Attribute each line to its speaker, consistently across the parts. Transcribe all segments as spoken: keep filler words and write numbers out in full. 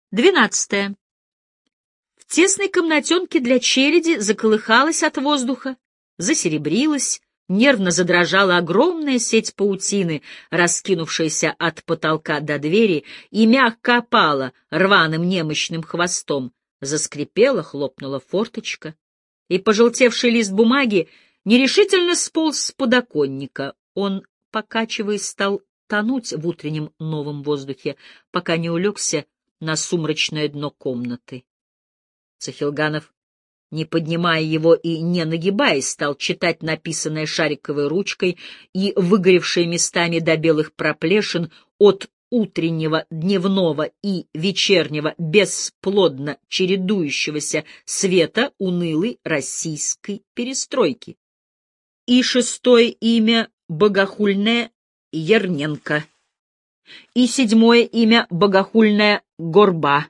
Speaker 1: Двенадцатое. В тесной комнатенке для челяди заколыхалась от воздуха, засеребрилась, нервно задрожала огромная сеть паутины, раскинувшаяся от потолка до двери, и мягко опала рваным немощным хвостом. Заскрипела, хлопнула форточка, и пожелтевший лист бумаги нерешительно сполз с подоконника. Он, покачиваясь, стал тонуть в утреннем новом воздухе, пока не улегся на сумрачное дно комнаты. Цахилганов, не поднимая его и не нагибаясь, стал читать написанное шариковой ручкой и выгоревшие местами до белых проплешин от утреннего, дневного и вечернего бесплодно чередующегося света унылой российской перестройки. И шестое имя богохульное Ерненко, и седьмое имя богохульное Горба.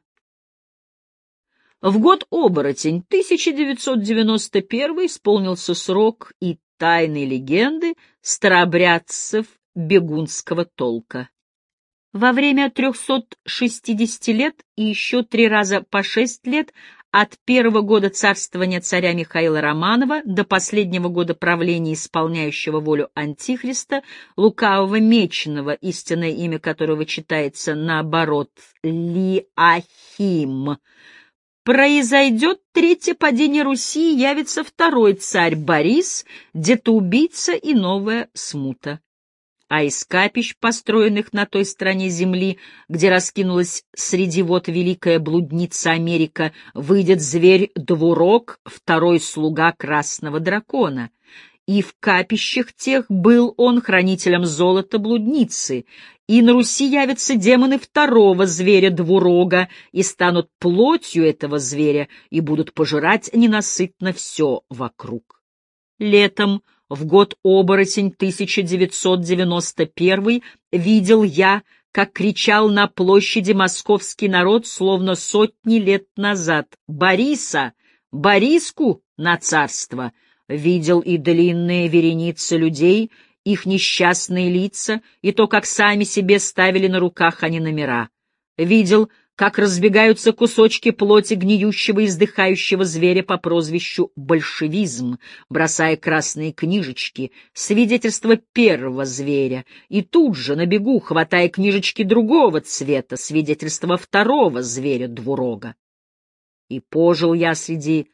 Speaker 1: В год оборотень тысяча девятьсот девяносто первый исполнился срок и тайной легенды старообрядцев бегунского толка. Во время трехсот шестидесяти лет и еще три раза по шесть лет от первого года царствования царя Михаила Романова до последнего года правления исполняющего волю Антихриста, лукавого меченого, истинное имя которого читается наоборот Лиахим, произойдет третье падение Руси, явится второй царь Борис, детоубийца и новая смута. А из капищ, построенных на той стороне земли, где раскинулась среди вод великая блудница Америка, выйдет зверь-двурог, второй слуга красного дракона. И в капищах тех был он хранителем золота блудницы, и на Руси явятся демоны второго зверя-двурога и станут плотью этого зверя и будут пожирать ненасытно все вокруг. Летом, в год оборотень тысяча девятьсот девяносто первый, видел я, как кричал на площади московский народ, словно сотни лет назад: «Бориса! Бориску на царство!» Видел и длинные вереницы людей, их несчастные лица, и то, как сами себе ставили на руках они номера. Видел, как разбегаются кусочки плоти гниющего и издыхающего зверя по прозвищу «большевизм», бросая красные книжечки, свидетельство первого зверя, и тут же на бегу, хватая книжечки другого цвета, свидетельство второго зверя-двурога. И пожил я среди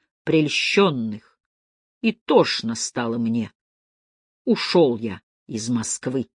Speaker 1: прельщенных, и тошно стало мне. Ушел я из Москвы.